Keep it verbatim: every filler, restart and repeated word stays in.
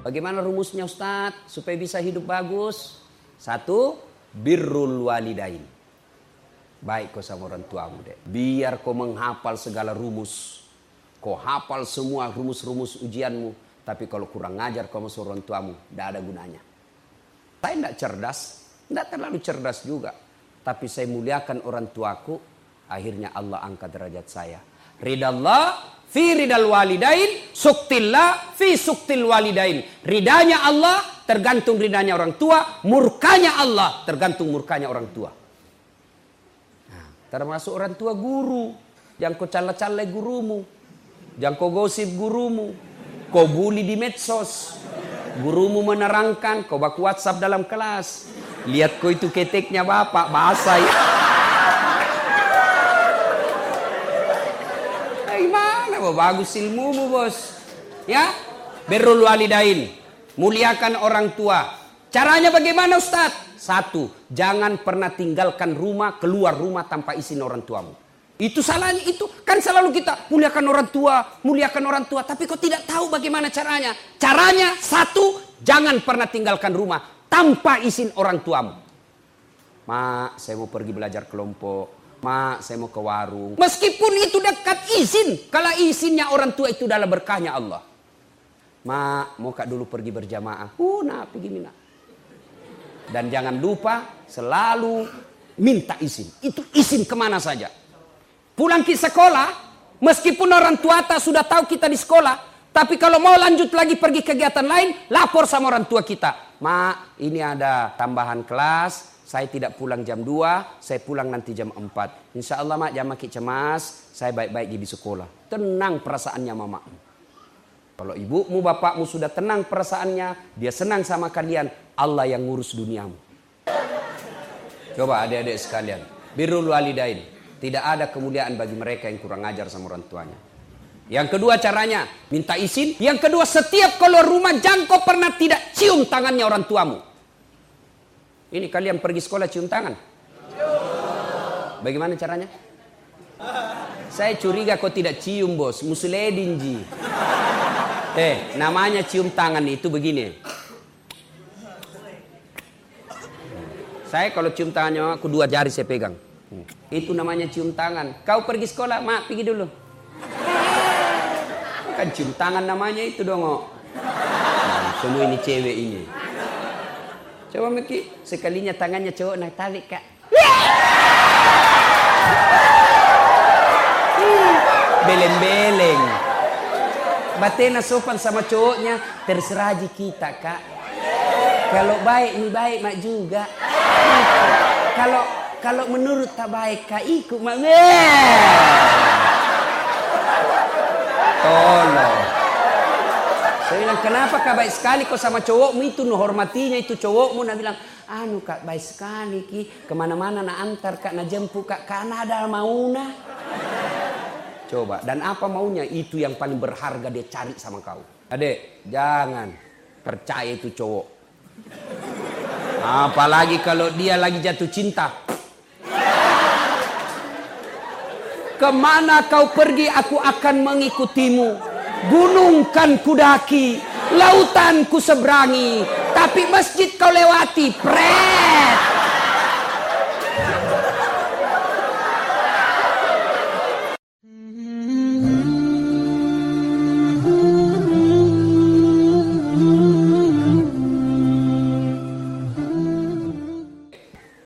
Bagaimana rumusnya Ustaz supaya bisa hidup bagus? Satu, birrul walidain. Baik kau sama orang tuamu deh. Biar kau menghafal segala rumus. Kau hafal semua rumus-rumus ujianmu. Tapi kalau kurang ngajar kau sama orang tuamu, tidak ada gunanya. Saya tidak cerdas, tidak terlalu cerdas juga. Tapi saya muliakan orang tuaku, akhirnya Allah angkat derajat saya. Ridallah fi ridal walidain, suktillah fi suktil walidain. Ridanya Allah tergantung ridanya orang tua, murkanya Allah tergantung murkanya orang tua. Nah, termasuk orang tua guru, jangan kau cala-cala gurumu, jangan kau gosip gurumu, kau bully di medsos. Gurumu menerangkan, kau baku WhatsApp dalam kelas. Lihat kau itu keteknya bapak, bahasa ya. Gimana eh, bagus ilmumu bos. Ya, birrul walidain, muliakan orang tua. Caranya bagaimana Ustaz? Satu, jangan pernah tinggalkan rumah, keluar rumah tanpa izin orang tuamu. Itu salahnya itu. Kan selalu kita muliakan orang tua, muliakan orang tua. Tapi kau tidak tahu bagaimana caranya. Caranya satu, jangan pernah tinggalkan rumah tanpa izin orang tuamu. Mak, saya mau pergi belajar kelompok. Mak, saya mau ke warung. Meskipun itu dekat izin. Kalau izinnya orang tua itu adalah berkahnya Allah. Mak, mau kak dulu pergi berjamaah. Uh, nah, pergi mina. Dan jangan lupa selalu minta izin. Itu izin kemana saja. Pulang ke sekolah, meskipun orang tua sudah tahu kita di sekolah, tapi kalau mau lanjut lagi pergi kegiatan lain, lapor sama orang tua kita. Mak, ini ada tambahan kelas, saya tidak pulang jam dua, saya pulang nanti jam empat. Insya Allah mak, jangan makin cemas, saya baik-baik di sekolah. Tenang perasaannya mama. Kalau ibumu, bapakmu sudah tenang perasaannya, dia senang sama kalian, Allah yang ngurus duniamu. Coba adik-adik sekalian, birrul walidain. Tidak ada kemuliaan bagi mereka yang kurang ajar sama orang tuanya. Yang kedua caranya, minta izin. Yang kedua, setiap keluar rumah jangan kau pernah tidak cium tangannya orang tuamu. Ini kalian pergi sekolah cium tangan. Bagaimana caranya? Saya curiga kau tidak cium bos. Musledin ji. Eh, namanya cium tangan itu begini. Saya kalau cium tangannya, aku dua jari saya pegang. Itu namanya cium tangan. Kau pergi sekolah, mak pergi dulu. Kan cium tangan namanya itu dong. Nah, semua ini cewek ini. Coba Miki, sekalinya tangannya cowok nak tarik kak. Beleng-beleng. Batena sopan sama cowoknya, terserah aja kita kak. Kalau baik nih baik mak juga. Kalau Kalau menurut tak baik, kak ikut mak. Tolong. Saya bilang, kenapa kak baik sekali kau sama cowokmu itu? Nu hormatinya itu cowokmu. Nak bilang, anu kak baik sekali ki. Kemana-mana nak antar kak, nak jemput kak. Karena ada mauna. Coba, dan apa maunya? Itu yang paling berharga dia cari sama kau. Adek, jangan percaya itu cowok. Apalagi kalau dia lagi jatuh cinta. Kemana kau pergi aku akan mengikutimu. Gunung kan kudaki, lautan ku seberangi, tapi masjid kau lewati. Pre